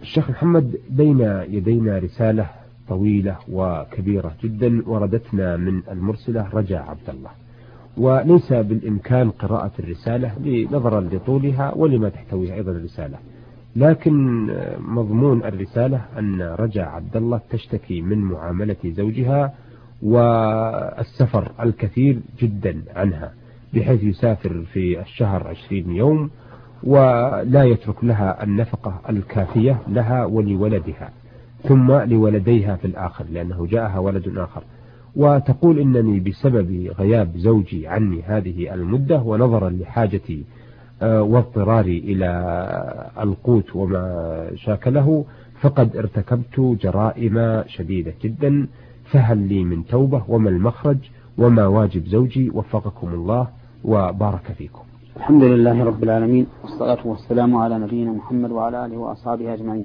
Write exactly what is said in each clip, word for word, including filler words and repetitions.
الشيخ محمد، بين يدينا رسالة طويلة وكبيرة جدا وردتنا من المرسلة رجاء عبد الله، وليس بالإمكان قراءة الرسالة نظرا لطولها ولما تحتويها أيضا الرسالة، لكن مضمون الرسالة أن رجاء عبد الله تشتكي من معاملة زوجها والسفر الكثير جدا عنها، بحيث يسافر في الشهر عشرين يوم ولا يترك لها النفقة الكافية لها ولولدها ثم لولديها في الآخر لأنه جاءها ولد آخر. وتقول إنني بسبب غياب زوجي عني هذه المدة ونظرا لحاجتي واضطراري إلى القوت وما شاكله فقد ارتكبت جرائم شديدة جدا، فهل لي من توبة وما المخرج وما واجب زوجي؟ وفقكم الله وبارك فيكم. الحمد لله رب العالمين، والصلاة والسلام على نبينا محمد وعلى آله وأصحابه أجمعين.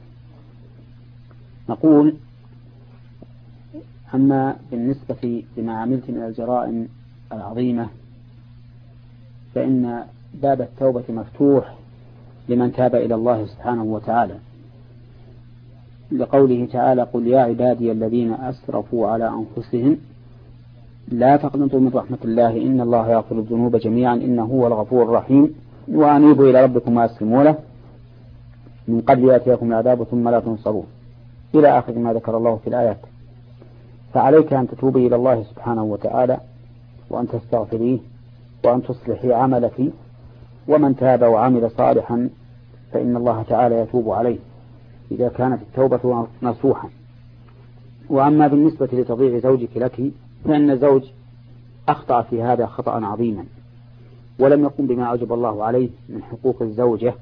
نقول: أما بالنسبة لما عملت من الجرائم العظيمة فإن باب التوبة مفتوح لمن تاب إلى الله سبحانه وتعالى، لقوله تعالى: قل يا عبادي الذين أسرفوا على أنفسهم لا تقنطوا من رحمة الله إن الله يغفر الذنوب جميعا إنه هو الغفور الرحيم وأنيبوا إلى ربكم وأسلموا له من قبل يأتيكم العذاب ثم لا تنصرون، إلى آخر ما ذكر الله في الآيات. فعليك أن تتوبي إلى الله سبحانه وتعالى وأن تستغفريه وأن تصلحي عملك، ومن تاب وعمل صالحا فإن الله تعالى يتوب عليه إذا كانت التوبة نصوحا. وأما بالنسبة لتضييع زوجك لك فإن الزوج أخطأ في هذا خطأ عظيما ولم يقم بما أوجب الله عليه من حقوق الزوجة،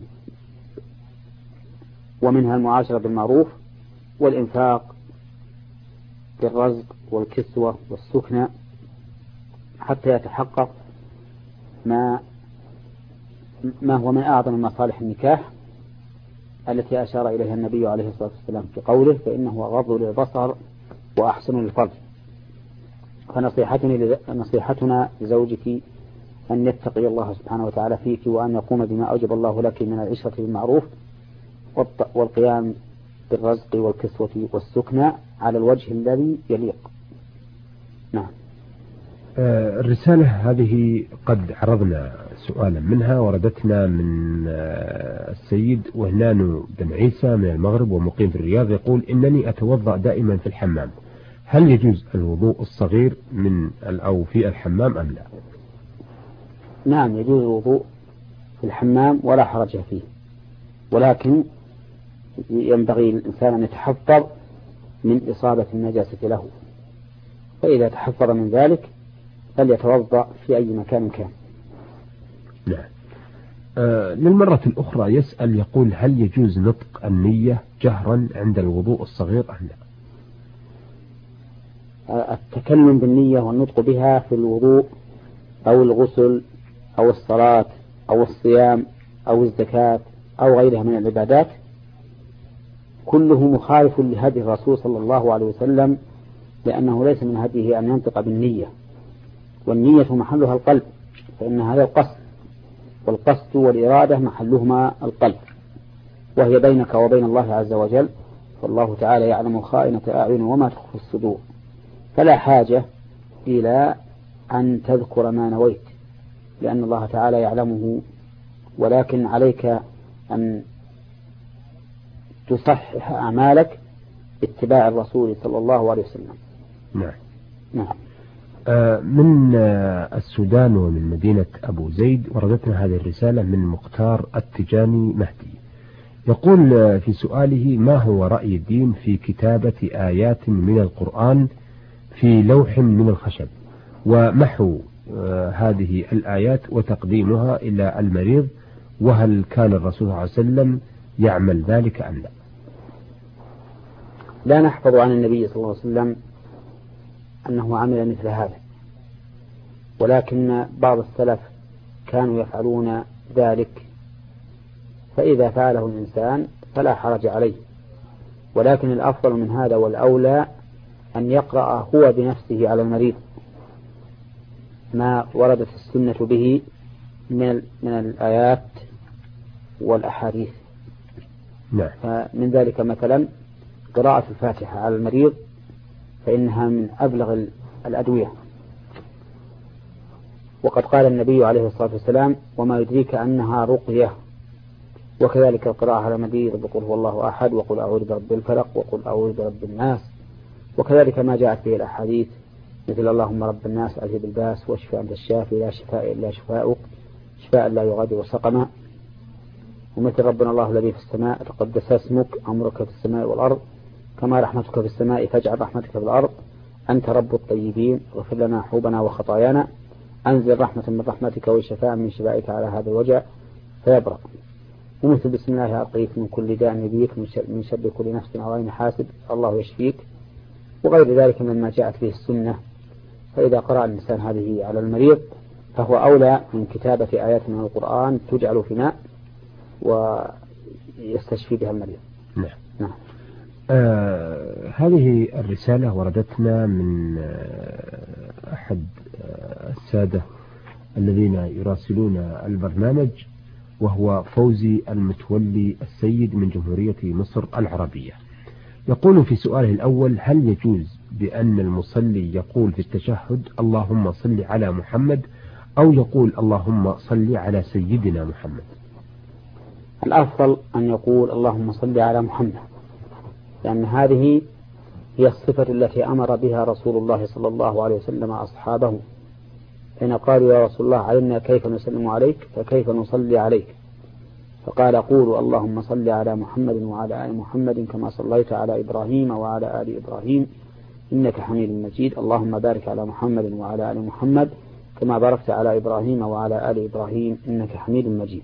ومنها المعاشرة بالمعروف والإنفاق بالرزق والكسوة والسكنى حتى يتحقق ما ما هو من أعظم مصالح النكاح التي أشار إليها النبي عليه الصلاة والسلام في قوله: فإنه غض للبصر وأحسن للفرج. فنصيحتنا لزوجك أن يتقي الله سبحانه وتعالى فيك وأن يقوم بما أوجب الله لك من العشرة بالمعروف والقيام بالرزق والكسوة والسكنى على الوجه الذي يليق. نعم. الرسالة هذه قد عرضنا سؤالا منها وردتنا من السيد وهنان بن عيسى من المغرب ومقيم في الرياض، يقول: إنني أتوضأ دائما في الحمام، هل يجوز الوضوء الصغير من أو في الحمام أم لا؟ نعم، يجوز الوضوء في الحمام ولا حرج فيه، ولكن ينبغي الإنسان أن يتحفظ من إصابة النجاسة له، فإذا تحفظ من ذلك فليتوضأ في أي مكان كان. نعم. آه للمرة الأخرى يسأل يقول: هل يجوز نطق النية جهرا عند الوضوء الصغير أم لا؟ التكلم بالنية والنطق بها في الوضوء أو الغسل أو الصلاة أو الصيام أو الزكاة أو غيرها من العبادات كله مخالف لهدي الرسول صلى الله عليه وسلم، لأنه ليس من هديه أن ينطق بالنية، والنية محلها القلب، فإن هذا القصد، والقصد والإرادة محلهما القلب، وهي بينك وبين الله عز وجل، فالله تعالى يعلم خائنة الأعين وما تخفي الصدور، فلا حاجة إلى أن تذكر ما نويت لأن الله تعالى يعلمه، ولكن عليك أن تصحح أعمالك باتباع الرسول صلى الله عليه وسلم. نعم. نعم. من السودان ومن مدينة أبو زيد وردتنا هذه الرسالة من مختار التجاني مهدي، يقول في سؤاله: ما هو رأي الدين في كتابة آيات من القرآن في لوح من الخشب ومحو هذه الآيات وتقديمها إلى المريض، وهل كان الرسول صلى الله عليه وسلم يعمل ذلك أم لا؟ لا نحفظ عن النبي صلى الله عليه وسلم أنه عمل مثل هذا، ولكن بعض السلف كانوا يفعلون ذلك، فإذا فعله الإنسان فلا حرج عليه، ولكن الأفضل من هذا والأولى أن يقرأ هو بنفسه على المريض ما وردت السنة به من من الآيات والأحاديث. نعم. من ذلك مثلا قراءة الفاتحة على المريض، فإنها من أبلغ الأدوية، وقد قال النبي عليه الصلاة والسلام: وما يدريك أنها رقية. وكذلك القراءة على المريض بقول هو الله أحد، وقل أعوذ برب الفلق، وقل أعوذ برب الناس. وكذلك ما جاءت به الأحاديث مثل اللهم رب الناس أذهب الباس واشف أنت الشافي لا شفاء إلا شفاؤك شفاء لا يغادر سقما. ومثل ربنا الله الذي في السماء تقدس اسمك أمرك في السماء والأرض كما رحمتك في السماء فاجعل رحمتك في الأرض أنت رب الطيبين اغفر لنا حوبنا وخطايانا أنزل رحمة من رحمتك وشفاء من شفائك على هذا الوجع فيبرأ. ومثل بسم الله أرقيك من كل داء يبيك من شر كل نفس أو عين حاسد الله يشفيك، وغير ذلك مما جاءت به السنة. فإذا قرأ الإنسان هذه على المريض فهو أولى من كتابة آيات من القرآن تجعل في ماء ويستشفي بها المريض. نعم. نعم. آه هذه الرسالة وردتنا من آه أحد آه السادة الذين يراسلون البرنامج، وهو فوزي المتولي السيد من جمهورية مصر العربية. يقول في سؤاله الأول: هل يجوز بأن المصلي يقول في التشهد اللهم صل على محمد، أو يقول اللهم صل على سيدنا محمد؟ الأفضل أن يقول اللهم صل على محمد، لأن هذه هي الصفة التي أمر بها رسول الله صلى الله عليه وسلم أصحابه حين قالوا يا رسول الله علمنا كيف نسلم عليك فكيف نصلي عليك، فقال قولوا اللهم صل على محمد وعلى آل محمد كما صليت على إبراهيم وعلى آل إبراهيم إنك حميد مجيد، اللهم بارك على محمد وعلى آل محمد كما باركت على إبراهيم وعلى آل إبراهيم إنك حميد مجيد.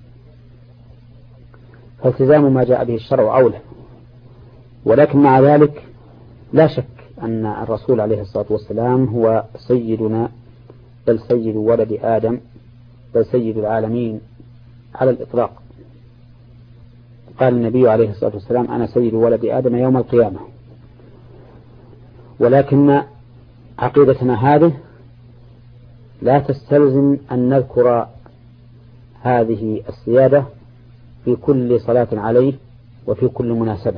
فالتزام ما جاء به الشرع أولى، ولكن مع ذلك لا شك أن الرسول عليه الصلاة والسلام هو سيدنا، بل سيد ولد آدم، بل سيد العالمين على الإطلاق. قال النبي عليه الصلاة والسلام أنا سيد ولد آدم يوم القيامة. ولكن عقيدتنا هذه لا تستلزم أن نذكر هذه السيادة في كل صلاة عليه وفي كل مناسبة،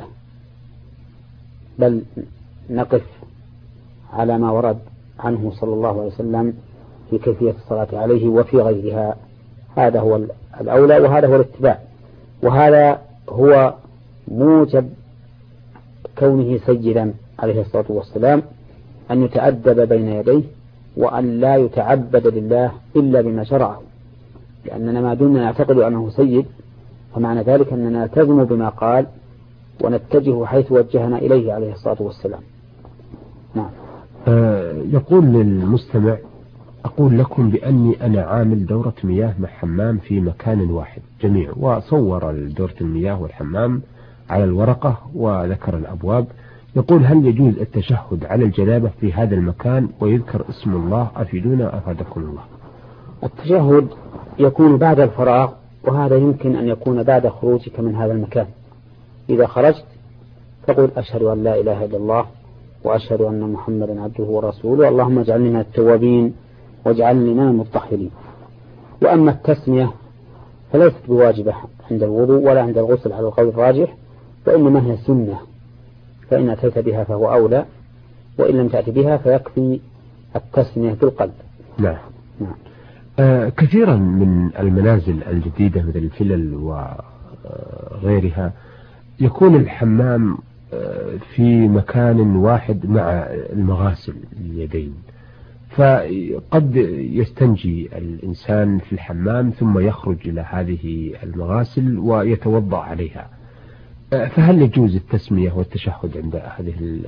بل نقف على ما ورد عنه صلى الله عليه وسلم في كيفية الصلاة عليه وفي غيرها. هذا هو الأولى وهذا هو الاتباع، وهذا هو موجب كونه سيدا عليه الصلاة والسلام، أن يتأدب بين يديه وأن لا يتعبد لله إلا بما شرعه، لأننا ما دمنا نعتقد أنه سيد فمعنى ذلك أننا نلتزم بما قال ونتجه حيث وجهنا إليه عليه الصلاة والسلام. نعم. آه يقول للمستمع: أقول لكم بأني أنا عامل دورة مياه مع حمام في مكان واحد جميع، وصور دورة المياه والحمام على الورقة وذكر الأبواب. يقول: هل يجوز التشهد على الجنابة في هذا المكان ويذكر اسم الله؟ أفيدونا أفادكم الله. التشهد يكون بعد الفراغ، وهذا يمكن أن يكون بعد خروجك من هذا المكان. إذا خرجت فقل أشهد أن لا إله إلا الله وأشهد أن محمدا عبده ورسوله اللهم اجعلني من التوابين واجعلني من المطهرين. وأما التسمية فليست بواجبة عند الوضوء ولا عند الغسل على القول الراجح، وإنما هي سنة، فإن أتيت بها فهو أولى، وإن لم تأتي بها فيكفي التسمية بالقلب. نعم. نعم. آه كثيرا من المنازل الجديدة مثل الفلل وغيرها يكون الحمام في مكان واحد مع المغاسل اليدين، فقد يستنجي الإنسان في الحمام ثم يخرج إلى هذه المغاسل ويتوضأ عليها، فهل يجوز التسمية والتشهد عند هذه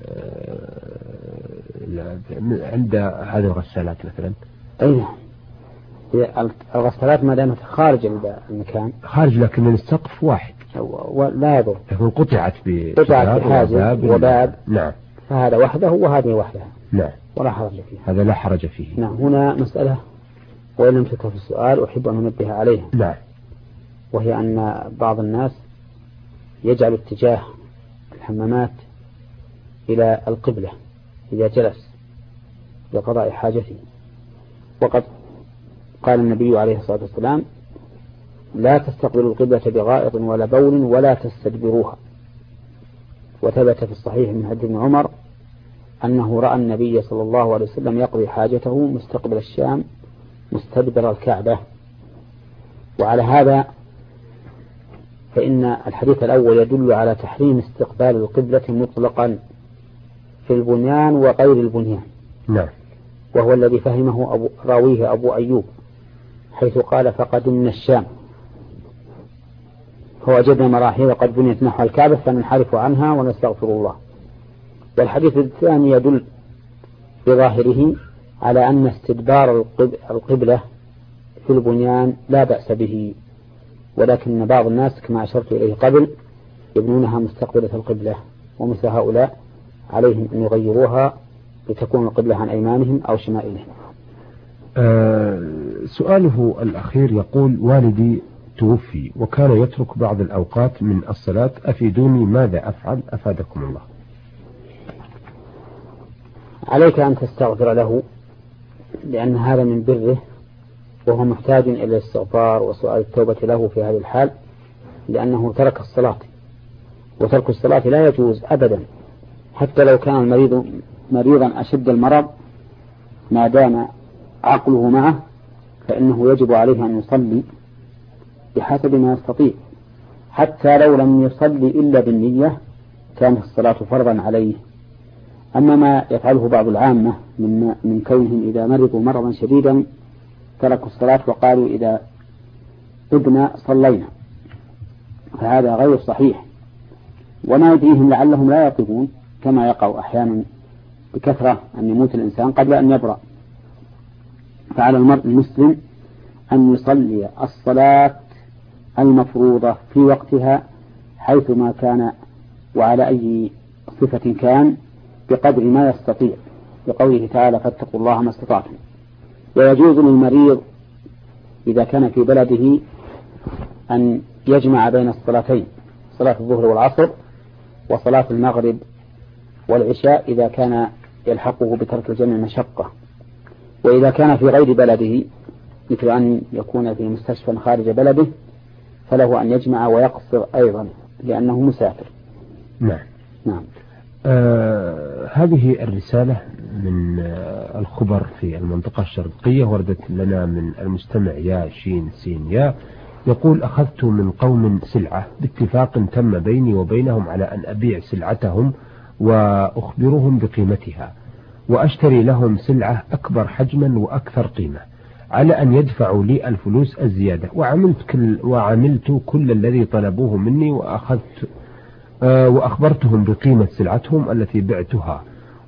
عند هذه الغسالات مثلا؟ أي الغسالات ما دامت خارج المكان خارج، لكن السقف واحد ولا يضر، لكن قطعت قطعت بحاجز وباب. نعم. فهذا وحده وهذه وحدها. نعم. ولا حرج فيه. هذا لا حرج فيه. نعم. هنا مسألة وإن لم تذكر في السؤال أحب أن أنبه عليها. نعم. وهي أن بعض الناس يجعل اتجاه الحمامات إلى القبلة إذا جلس لقضاء حاجته، وقد قال النبي عليه الصلاة والسلام لا تستقبلوا القبلة بغائط ولا بول ولا تستدبروها. وثبت في الصحيح من حديث ابن عمر أنه رأى النبي صلى الله عليه وسلم يقضي حاجته مستقبل الشام مستدبر الكعبة. وعلى هذا فإن الحديث الأول يدل على تحريم استقبال القبلة مطلقا في البنيان وغير البنيان. نعم. وهو الذي فهمه أبو راويه أبو أيوب حيث قال فقدمنا الشام فوجدنا مراحيض قد بنيت نحو الكعبة فننحرف عنها ونستغفر الله. والحديث الثاني يدل بظاهره على أن استدبار القبلة في البنيان لا بأس به، ولكن بعض الناس كما أشرت إليه قبل يبنونها مستقبلة القبلة، ومثل هؤلاء عليهم أن يغيروها لتكون القبلة عن أيمانهم أو شمائلهم. أه سؤاله الأخير يقول والدي توفي وكان يترك بعض الأوقات من الصلاة، أفيدوني ماذا أفعل أفادكم الله. عليك أن تستغفر له لأن هذا من بره، وهو محتاج إلى الاستغفار وسؤال التوبة له في هذه الحال، لأنه ترك الصلاة، وترك الصلاة لا يجوز أبدا حتى لو كان المريض مريضا أشد المرض ما دام عقله معه، فإنه يجب عليه أن يصلي بحسب ما يستطيع، حتى لو لم يصلي إلا بالنية كانت الصلاة فرضا عليه. أما ما يفعله بعض العامة من, من كونهم إذا مرضوا مرضا شديدا تركوا الصلاة وقالوا إذا ابنا صلينا، فهذا غير صحيح، وما يدريهم لعلهم لا يطيقون كما يقع أحيانا بكثرة أن يموت الإنسان قبل أن يبرأ. فعلى المرء المسلم أن يصلي الصلاة المفروضة في وقتها حيثما كان وعلى أي صفة كان بقدر ما يستطيع، بقوله تعالى فاتقوا الله ما استطعتم. ويجوز للمريض إذا كان في بلده أن يجمع بين الصلاتين، صلاة الظهر والعصر وصلاة المغرب والعشاء إذا كان يلحقه بترك الجمع مشقة. وإذا كان في غير بلده مثل أن يكون في مستشفى خارج بلده فله أن يجمع ويقصر أيضا لأنه مسافر. نعم. نعم. آه هذه الرسالة من آه الخبر في المنطقة الشرقية وردت لنا من المستمع يا شين سين يا، يقول أخذت من قوم سلعة باتفاق تم بيني وبينهم على أن أبيع سلعتهم وأخبرهم بقيمتها وأشتري لهم سلعة أكبر حجما وأكثر قيمة على أن يدفعوا لي الفلوس الزيادة، وعملت كل, وعملت كل الذي طلبوه مني وأخذت آه وأخبرتهم بقيمة سلعتهم التي بعتها،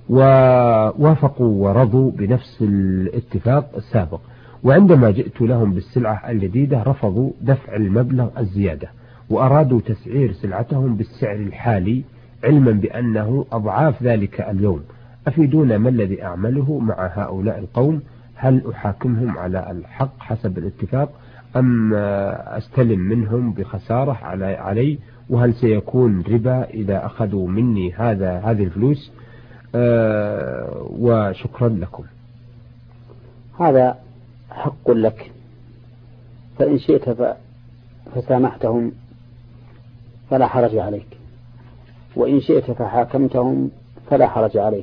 ووافقوا ورضوا بنفس الاتفاق السابق. وعندما جئت لهم بالسلعة الجديدة رفضوا دفع المبلغ الزيادة وأرادوا تسعير سلعتهم بالسعر الحالي علما بأنه أضعاف ذلك اليوم. أفيدونا ما الذي أعمله مع هؤلاء القوم؟ هل أحاكمهم على الحق حسب الاتفاق أم أستلم منهم بخسارة علي؟ وهل سيكون ربا إذا أخذوا مني هذا هذه الفلوس؟ أه وشكرا لكم. هذا حق لك، فإن شئت فسامحتهم فلا حرج عليك، وإن شئت فحاكمتهم فلا حرج عليك،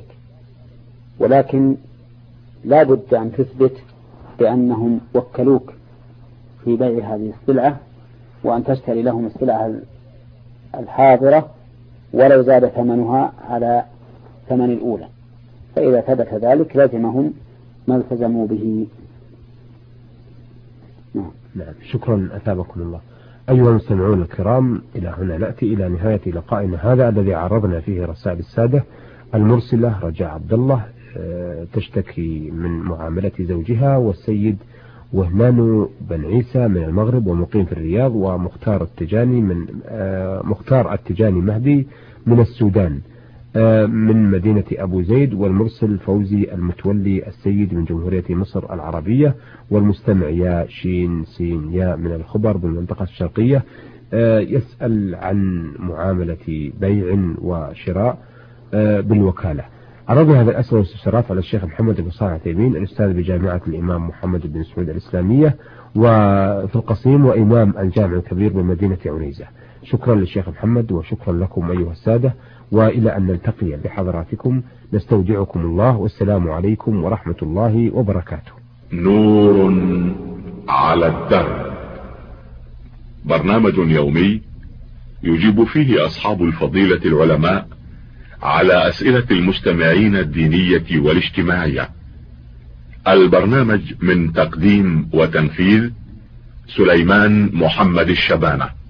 ولكن لا بد أن تثبت بأنهم وكلوك في بيع هذه السلعة وأن تشتري لهم السلعة الحاضرة ولو زاد ثمنها على ثمن الأولى، فإذا ثبت ذلك لازمهم ما التزموا به. نعم. نعم. شكرا أثابكم الله. أيها المستمعون الكرام، إلى هنا نأتي إلى نهاية لقائنا هذا الذي عرضنا فيه رسائل السادة. المرسلة رجاء عبد الله تشتكي من معاملة زوجها، والسيد وهنان بن عيسى من المغرب ومقيم في الرياض، ومختار التجاني من مختار التجاني مهدي من السودان من مدينة أبو زيد، والمرسل فوزي المتولي السيد من جمهورية مصر العربية، والمستمع يا شين سين يا من الخبر بالمنطقة الشرقية يسأل عن معاملة بيع وشراء بالوكالة. عرضنا هذا الأسئلة والاستفسارات على الشيخ محمد بن صالح العثيمين الأستاذ بجامعة الإمام محمد بن سعود الإسلامية، وفي القصيم وإمام الجامع الكبير بمدينة عنيزة. شكرا للشيخ محمد وشكرا لكم أيها السادة، وإلى أن نلتقي بحضراتكم نستودعكم الله، والسلام عليكم ورحمة الله وبركاته. نور على الدرب، برنامج يومي يجيب فيه أصحاب الفضيلة العلماء على أسئلة المستمعين الدينية والاجتماعية. البرنامج من تقديم وتنفيذ سليمان محمد الشبانة.